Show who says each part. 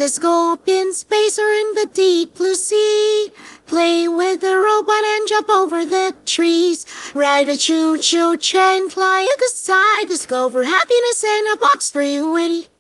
Speaker 1: Let's go up in space or in the deep blue sea. Play with the robot and jump over the trees. Ride a choo-choo train, fly a good side. Discover happiness in a box for you, Woody.